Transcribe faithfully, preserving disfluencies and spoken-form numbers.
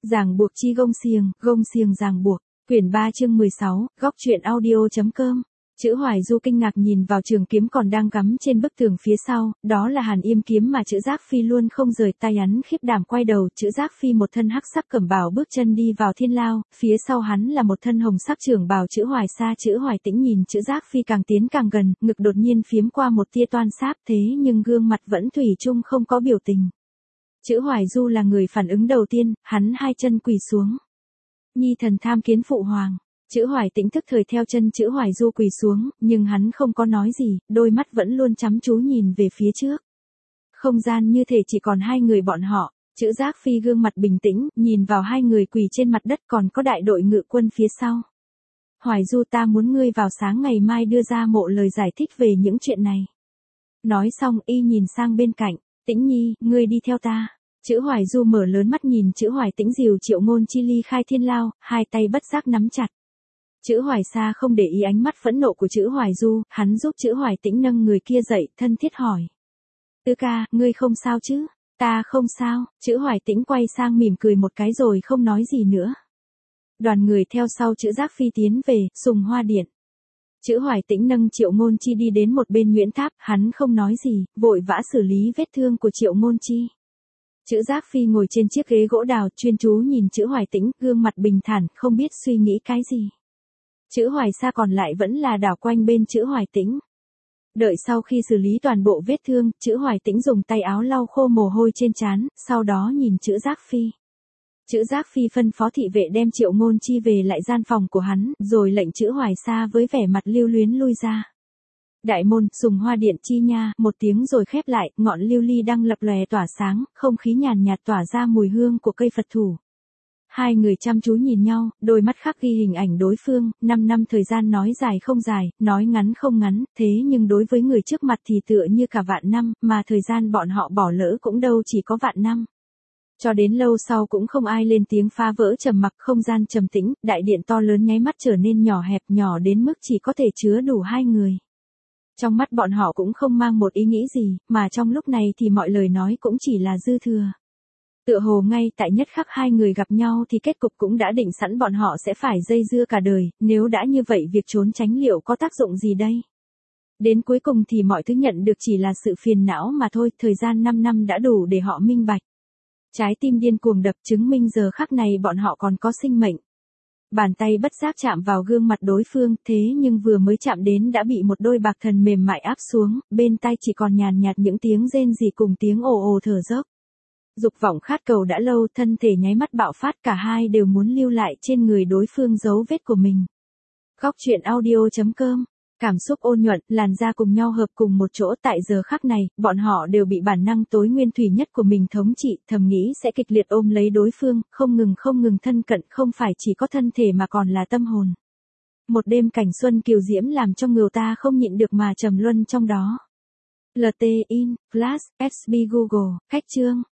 Ràng buộc chi gông xiềng, gông xiềng ràng buộc. Quyển ba chương mười sáu, góc truyện audio.com. Chữ Hoài Du kinh ngạc nhìn vào trường kiếm còn đang gắm trên bức tường phía sau, đó là Hàn Yêm kiếm mà Chữ Giác Phi luôn không rời tay hắn. Khiếp đảm quay đầu, Chữ Giác Phi một thân hắc sắc cẩm bào bước chân đi vào thiên lao, phía sau hắn là một thân hồng sắc trưởng bào Chữ Hoài Sa. Chữ Hoài Tĩnh nhìn Chữ Giác Phi càng tiến càng gần, ngực đột nhiên phiếm qua một tia toan sáp, thế nhưng gương mặt vẫn thủy chung không có biểu tình. Chữ Hoài Du là người phản ứng đầu tiên, hắn hai chân quỳ xuống. Nhi thần tham kiến phụ hoàng. Chữ Hoài Tĩnh thức thời theo chân Chữ Hoài Du quỳ xuống, nhưng hắn không có nói gì, đôi mắt vẫn luôn chăm chú nhìn về phía trước. Không gian như thể chỉ còn hai người bọn họ. Chữ Giác Phi gương mặt bình tĩnh, nhìn vào hai người quỳ trên mặt đất, còn có đại đội ngự quân phía sau. Hoài Du, ta muốn ngươi vào sáng ngày mai đưa ra một lời giải thích về những chuyện này. Nói xong y nhìn sang bên cạnh, Tĩnh Nhi, ngươi đi theo ta. Chữ Hoài Du mở lớn mắt nhìn Chữ Hoài Tĩnh dìu Triệu Ngôn Chi ly khai thiên lao, hai tay bất giác nắm chặt. Chữ Hoài Sa không để ý ánh mắt phẫn nộ của Chữ Hoài Du, hắn giúp Chữ Hoài Tĩnh nâng người kia dậy, thân thiết hỏi. Tứ ca, ngươi không sao chứ? Ta không sao. Chữ Hoài Tĩnh quay sang mỉm cười một cái rồi không nói gì nữa. Đoàn người theo sau Chữ Giác Phi tiến về, Sùng Hoa Điện. Chữ Hoài Tĩnh nâng Triệu Ngôn Chi đi đến một bên Nguyễn Tháp, hắn không nói gì, vội vã xử lý vết thương của Triệu Ngôn Chi. Chữ Giác Phi ngồi trên chiếc ghế gỗ đào, chuyên chú nhìn Chữ Hoài Tĩnh, gương mặt bình thản, không biết suy nghĩ cái gì. Chữ Hoài Sa còn lại vẫn là đảo quanh bên Chữ Hoài Tĩnh. Đợi sau khi xử lý toàn bộ vết thương, Chữ Hoài Tĩnh dùng tay áo lau khô mồ hôi trên trán, sau đó nhìn Chữ Giác Phi. Chữ Giác Phi phân phó thị vệ đem Triệu Ngôn Chi về lại gian phòng của hắn, rồi lệnh Chữ Hoài Sa với vẻ mặt lưu luyến lui ra. Đại môn, Sùng Hoa Điện chi nha, một tiếng rồi khép lại, ngọn lưu ly đang lập lòe tỏa sáng, không khí nhàn nhạt tỏa ra mùi hương của cây Phật thủ. Hai người chăm chú nhìn nhau, đôi mắt khắc ghi hình ảnh đối phương, năm năm thời gian nói dài không dài, nói ngắn không ngắn, thế nhưng đối với người trước mặt thì tựa như cả vạn năm, mà thời gian bọn họ bỏ lỡ cũng đâu chỉ có vạn năm. Cho đến lâu sau cũng không ai lên tiếng phá vỡ trầm mặc, không gian trầm tĩnh, đại điện to lớn nháy mắt trở nên nhỏ hẹp, nhỏ đến mức chỉ có thể chứa đủ hai người. Trong mắt bọn họ cũng không mang một ý nghĩ gì, mà trong lúc này thì mọi lời nói cũng chỉ là dư thừa. Tựa hồ ngay tại nhất khắc hai người gặp nhau thì kết cục cũng đã định sẵn, bọn họ sẽ phải dây dưa cả đời, nếu đã như vậy việc trốn tránh liệu có tác dụng gì đây? Đến cuối cùng thì mọi thứ nhận được chỉ là sự phiền não mà thôi, thời gian năm năm đã đủ để họ minh bạch. Trái tim điên cuồng đập, chứng minh giờ khắc này bọn họ còn có sinh mệnh. Bàn tay bất giác chạm vào gương mặt đối phương, thế nhưng vừa mới chạm đến đã bị một đôi bạc thần mềm mại áp xuống, bên tai chỉ còn nhàn nhạt những tiếng rên rỉ cùng tiếng ồ ồ thở dốc. Dục vọng khát cầu đã lâu, thân thể nháy mắt bạo phát, cả hai đều muốn lưu lại trên người đối phương dấu vết của mình. Góc truyện audio.com. Cảm xúc ôn nhuận, làn da cùng nhau hợp cùng một chỗ, tại giờ khắc này, bọn họ đều bị bản năng tối nguyên thủy nhất của mình thống trị, thầm nghĩ sẽ kịch liệt ôm lấy đối phương, không ngừng không ngừng thân cận, không phải chỉ có thân thể mà còn là tâm hồn. Một đêm cảnh xuân kiều diễm làm cho người ta không nhịn được mà trầm luân trong đó. lờ tê in, Flash, ét bê Google, khách chương.